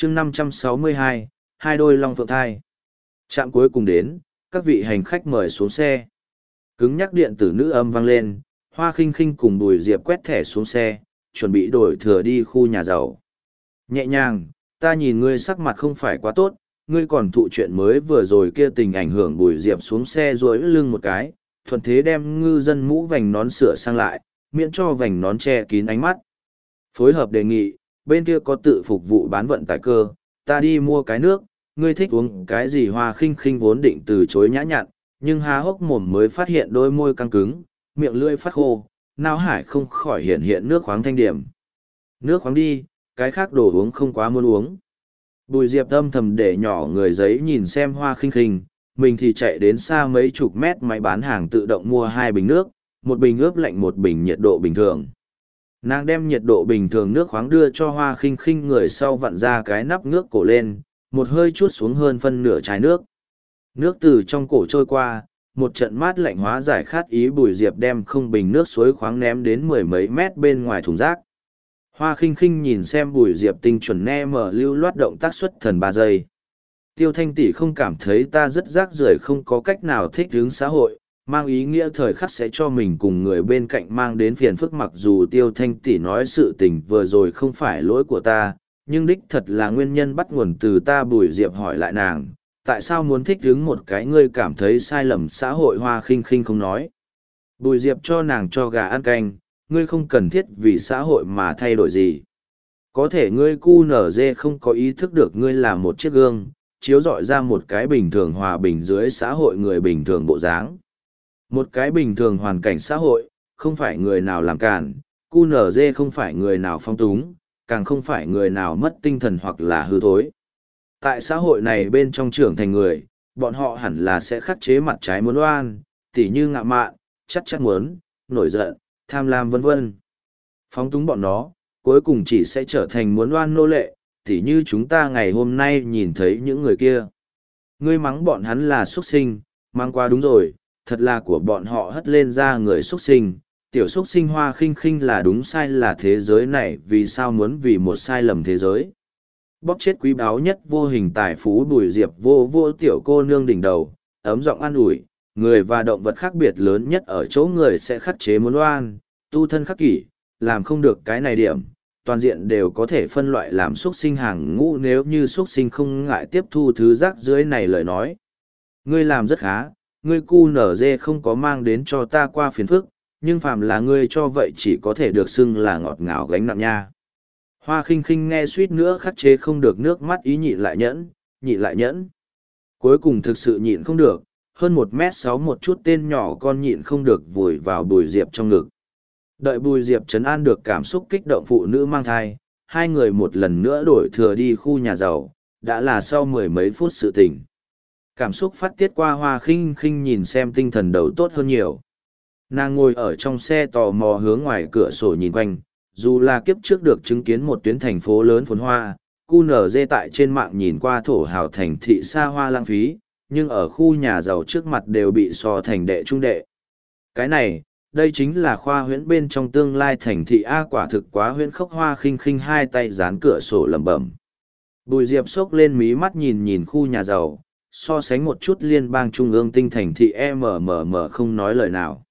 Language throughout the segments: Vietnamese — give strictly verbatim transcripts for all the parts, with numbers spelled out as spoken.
chương năm trăm sáu mươi hai, hai đôi long phượng thai. Trạm cuối cùng đến, các vị hành khách mời xuống xe. Cứng nhắc điện tử nữ âm vang lên, Hoa Khinh Khinh cùng Bùi Diệp quét thẻ xuống xe, chuẩn bị đổi thừa đi khu nhà giàu. Nhẹ nhàng, ta nhìn ngươi sắc mặt không phải quá tốt, ngươi còn thụ chuyện mới vừa rồi kia tình ảnh hưởng. Bùi Diệp xuống xe duỗi lưng một cái, thuận thế đem ngư dân mũ vành nón sửa sang lại, miễn cho vành nón che kín ánh mắt. Phối hợp đề nghị, bên kia có tự phục vụ bán vận tải cơ, ta đi mua cái nước, ngươi thích uống cái gì? Hoa Khinh Khinh vốn định từ chối nhã nhặn, nhưng há hốc mồm mới phát hiện đôi môi căng cứng, miệng lưỡi phát khô, não hải không khỏi hiện hiện nước khoáng thanh điểm. Nước khoáng đi, cái khác đồ uống không quá muốn uống. Bùi Diệp âm thầm để nhỏ người giấy nhìn xem Hoa Khinh Khinh, mình thì chạy đến xa mấy chục mét máy bán hàng tự động mua hai bình nước, một bình ướp lạnh một bình nhiệt độ bình thường. Nàng đem nhiệt độ bình thường nước khoáng đưa cho Hoa Khinh Khinh, người sau vặn ra cái nắp nước cổ lên, một hơi chuốt xuống hơn phân nửa chai nước. Nước từ trong cổ trôi qua, một trận mát lạnh hóa giải khát ý. Bùi Diệp đem không bình nước suối khoáng ném đến mười mấy mét bên ngoài thùng rác. Hoa Khinh Khinh nhìn xem Bùi Diệp tinh chuẩn ne mở lưu loát động tác xuất thần ba giây. Tiêu Thanh tỷ không cảm thấy ta rất rác rưởi, không có cách nào thích ứng xã hội, mang ý nghĩa thời khắc sẽ cho mình cùng người bên cạnh mang đến phiền phức. Mặc dù Tiêu Thanh tỷ nói sự tình vừa rồi không phải lỗi của ta, nhưng đích thật là nguyên nhân bắt nguồn từ ta. Bùi Diệp hỏi lại nàng, tại sao muốn thích ứng một cái ngươi cảm thấy sai lầm xã hội? Hoa Khinh Khinh không nói. Bùi Diệp cho nàng cho gà ăn canh, ngươi không cần thiết vì xã hội mà thay đổi gì. Có thể ngươi cu nở dê không có ý thức được ngươi là một chiếc gương, chiếu rọi ra một cái bình thường hòa bình dưới xã hội người bình thường bộ dáng. Một cái bình thường hoàn cảnh xã hội, không phải người nào làm cản, cu nở dê không phải người nào phong túng, càng không phải người nào mất tinh thần hoặc là hư thối. Tại xã hội này bên trong trưởng thành người, bọn họ hẳn là sẽ khắc chế mặt trái muốn oan, tỉ như ngạ mạn, chắc chắc muốn, nổi giận, tham lam vân vân. Phóng túng bọn nó, cuối cùng chỉ sẽ trở thành muốn oan nô lệ, tỉ như chúng ta ngày hôm nay nhìn thấy những người kia. Ngươi mắng bọn hắn là xuất sinh, mắng quá đúng rồi, thật là của bọn họ hất lên ra người xuất sinh. Tiểu xuất sinh. Hoa Khinh Khinh là đúng sai là thế giới này vì sao muốn vì một sai lầm thế giới. Bóp chết quý báu nhất vô hình tài phú. Bùi Diệp vô vô tiểu cô nương đỉnh đầu, ấm giọng an ủi, người và động vật khác biệt lớn nhất ở chỗ người sẽ khắc chế muốn oan, tu thân khắc kỷ, làm không được cái này điểm, toàn diện đều có thể phân loại làm xuất sinh hàng ngũ. Nếu như xuất sinh không ngại tiếp thu thứ rác dưới này lời nói, ngươi làm rất khá, ngươi cu nở dê không có mang đến cho ta qua phiền phức, nhưng phàm là ngươi cho vậy chỉ có thể được xưng là ngọt ngào gánh nặng nha. Hoa Khinh Khinh nghe suýt nữa khắc chế không được nước mắt, ý nhịn lại nhẫn, nhịn lại nhẫn. Cuối cùng thực sự nhịn không được, hơn một mét sáu một chút tên nhỏ con nhịn không được vùi vào Bùi Diệp trong ngực. Đợi Bùi Diệp trấn an được cảm xúc kích động phụ nữ mang thai, hai người một lần nữa đổi thừa đi khu nhà giàu, đã là sau mười mấy phút sự tình. Cảm xúc phát tiết qua, Hoa Khinh Khinh nhìn xem tinh thần đầu tốt hơn nhiều. Nàng ngồi ở trong xe tò mò hướng ngoài cửa sổ nhìn quanh, dù là kiếp trước được chứng kiến một tuyến thành phố lớn phồn hoa, cu nở dê tại trên mạng nhìn qua thổ hào thành thị xa hoa lãng phí, nhưng ở khu nhà giàu trước mặt đều bị so thành đệ trung đệ. Cái này, đây chính là khoa huyễn bên trong tương lai thành thị A, quả thực quá huyễn khốc. Hoa Khinh Khinh hai tay dán cửa sổ lẩm bẩm. Bùi Diệp xốc lên mí mắt nhìn nhìn khu nhà giàu, so sánh một chút liên bang trung ương tinh thành thị em em em không nói lời nào.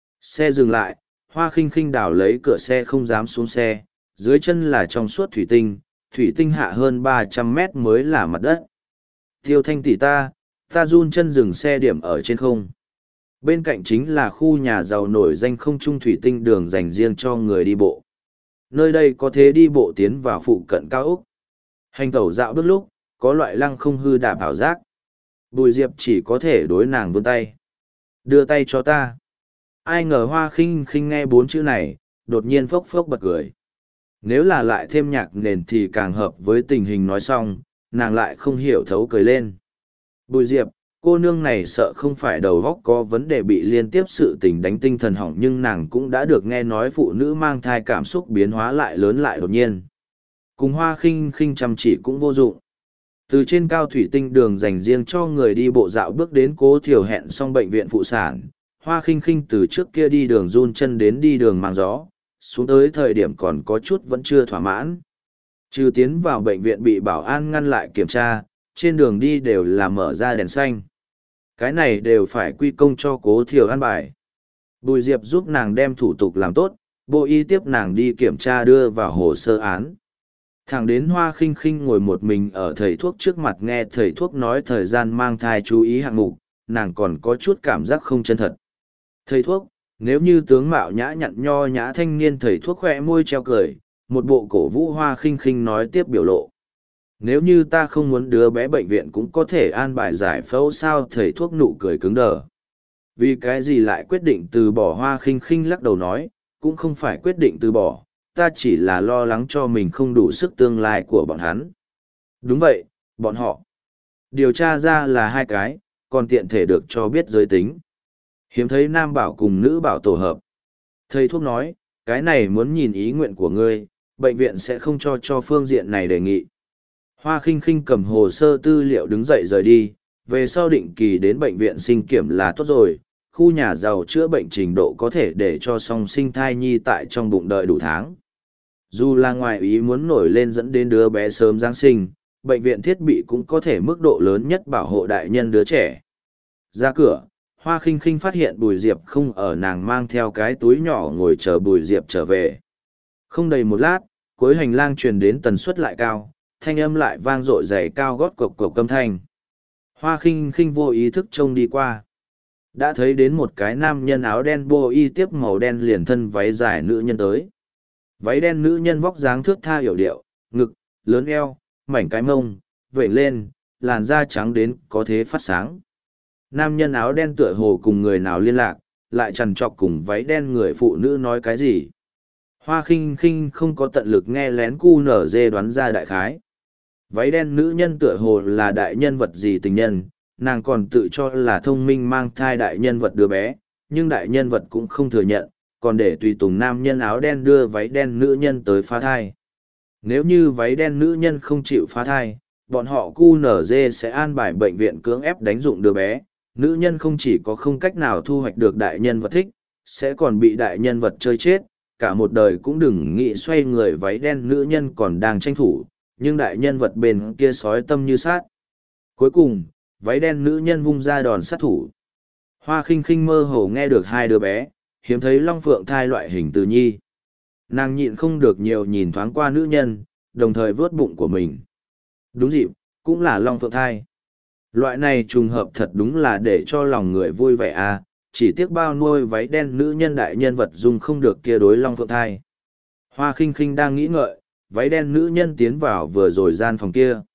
Xe dừng lại, Hoa Khinh Khinh đào lấy cửa xe không dám xuống xe, dưới chân là trong suốt thủy tinh, thủy tinh hạ hơn ba trăm mét mới là mặt đất. Tiêu Thanh tỷ ta, ta run chân dừng xe điểm ở trên không. Bên cạnh chính là khu nhà giàu nổi danh không trung thủy tinh đường dành riêng cho người đi bộ. Nơi đây có thể đi bộ tiến vào phụ cận cao ốc. Hành tẩu dạo bước lúc, có loại lăng không hư đạp ảo giác. Bùi Diệp chỉ có thể đối nàng vươn tay. Đưa tay cho ta. Ai ngờ Hoa Khinh Khinh nghe bốn chữ này, đột nhiên phốc phốc bật cười. Nếu là lại thêm nhạc nền thì càng hợp với tình hình nói xong, nàng lại không hiểu thấu cười lên. Bùi Diệp, cô nương này sợ không phải đầu óc có vấn đề bị liên tiếp sự tình đánh tinh thần hỏng, nhưng nàng cũng đã được nghe nói phụ nữ mang thai cảm xúc biến hóa lại lớn lại đột nhiên. Cùng Hoa Khinh Khinh chăm chỉ cũng vô dụng. Từ trên cao thủy tinh đường dành riêng cho người đi bộ dạo bước đến Cố Thiều hẹn xong bệnh viện phụ sản, Hoa Khinh Khinh từ trước kia đi đường run chân đến đi đường mang gió, xuống tới thời điểm còn có chút vẫn chưa thỏa mãn. Trừ tiến vào bệnh viện bị bảo an ngăn lại kiểm tra, trên đường đi đều là mở ra đèn xanh. Cái này đều phải quy công cho Cố Thiều an bài. Bùi Diệp giúp nàng đem thủ tục làm tốt, bộ y tiếp nàng đi kiểm tra đưa vào hồ sơ án. Thẳng đến Hoa Khinh Khinh ngồi một mình ở thầy thuốc trước mặt nghe thầy thuốc nói thời gian mang thai chú ý hạng mục, nàng còn có chút cảm giác không chân thật. Thầy thuốc, nếu như tướng mạo nhã nhặn nho nhã thanh niên thầy thuốc khỏe môi treo cười, một bộ cổ vũ Hoa Khinh Khinh nói tiếp biểu lộ. Nếu như ta không muốn đứa bé bệnh viện cũng có thể an bài giải phẫu sao thầy thuốc nụ cười cứng đờ. Vì cái gì lại quyết định từ bỏ Hoa Khinh Khinh lắc đầu nói, cũng không phải quyết định từ bỏ, ta chỉ là lo lắng cho mình không đủ sức tương lai của bọn hắn. Đúng vậy, bọn họ. Điều tra ra là hai cái, còn tiện thể được cho biết giới tính. Hiếm thấy nam bảo cùng nữ bảo tổ hợp. Thầy thuốc nói, cái này muốn nhìn ý nguyện của ngươi, bệnh viện sẽ không cho cho phương diện này đề nghị. Hoa Khinh Khinh cầm hồ sơ tư liệu đứng dậy rời đi, về sau định kỳ đến bệnh viện sinh kiểm là tốt rồi, khu nhà giàu chữa bệnh trình độ có thể để cho song sinh thai nhi tại trong bụng đợi đủ tháng. Dù là ngoài ý muốn nổi lên dẫn đến đứa bé sớm Giáng sinh, bệnh viện thiết bị cũng có thể mức độ lớn nhất bảo hộ đại nhân đứa trẻ. Ra cửa, Hoa Khinh Khinh phát hiện Bùi Diệp không ở, nàng mang theo cái túi nhỏ ngồi chờ Bùi Diệp trở về. Không đầy một lát, cuối hành lang truyền đến tần suất lại cao, thanh âm lại vang dội giày cao gót cộc cộc âm thanh. Hoa Khinh Khinh vô ý thức trông đi qua. Đã thấy đến một cái nam nhân áo đen bô y tiếp màu đen liền thân váy dài nữ nhân tới. Váy đen nữ nhân vóc dáng thước tha hiểu điệu, ngực, lớn eo, mảnh cái mông, vểnh lên, làn da trắng đến có thế phát sáng. Nam nhân áo đen tựa hồ cùng người nào liên lạc, lại trằn trọc cùng váy đen người phụ nữ nói cái gì. Hoa Khinh Khinh không có tận lực nghe lén cu nở dê đoán ra đại khái. Váy đen nữ nhân tựa hồ là đại nhân vật gì tình nhân, nàng còn tự cho là thông minh mang thai đại nhân vật đứa bé, nhưng đại nhân vật cũng không thừa nhận, còn để tùy tùng nam nhân áo đen đưa váy đen nữ nhân tới phá thai. Nếu như váy đen nữ nhân không chịu phá thai, bọn họ cu nở dê sẽ an bài bệnh viện cưỡng ép đánh dụng đứa bé. Nữ nhân không chỉ có không cách nào thu hoạch được đại nhân vật thích, sẽ còn bị đại nhân vật chơi chết, cả một đời cũng đừng nghĩ xoay người. Váy đen nữ nhân còn đang tranh thủ, nhưng đại nhân vật bên kia sói tâm như sát. Cuối cùng, váy đen nữ nhân vung ra đòn sát thủ. Hoa Khinh Khinh mơ hồ nghe được hai đứa bé, hiếm thấy long phượng thai loại hình từ nhi. Nàng nhịn không được nhiều nhìn thoáng qua nữ nhân, đồng thời vớt bụng của mình. Đúng dịp, cũng là long phượng thai. Loại này trùng hợp thật đúng là để cho lòng người vui vẻ à, chỉ tiếc bao nuôi váy đen nữ nhân đại nhân vật dùng không được kia đối long phượng thai. Hoa Khinh Khinh đang nghĩ ngợi, váy đen nữ nhân tiến vào vừa rồi gian phòng kia.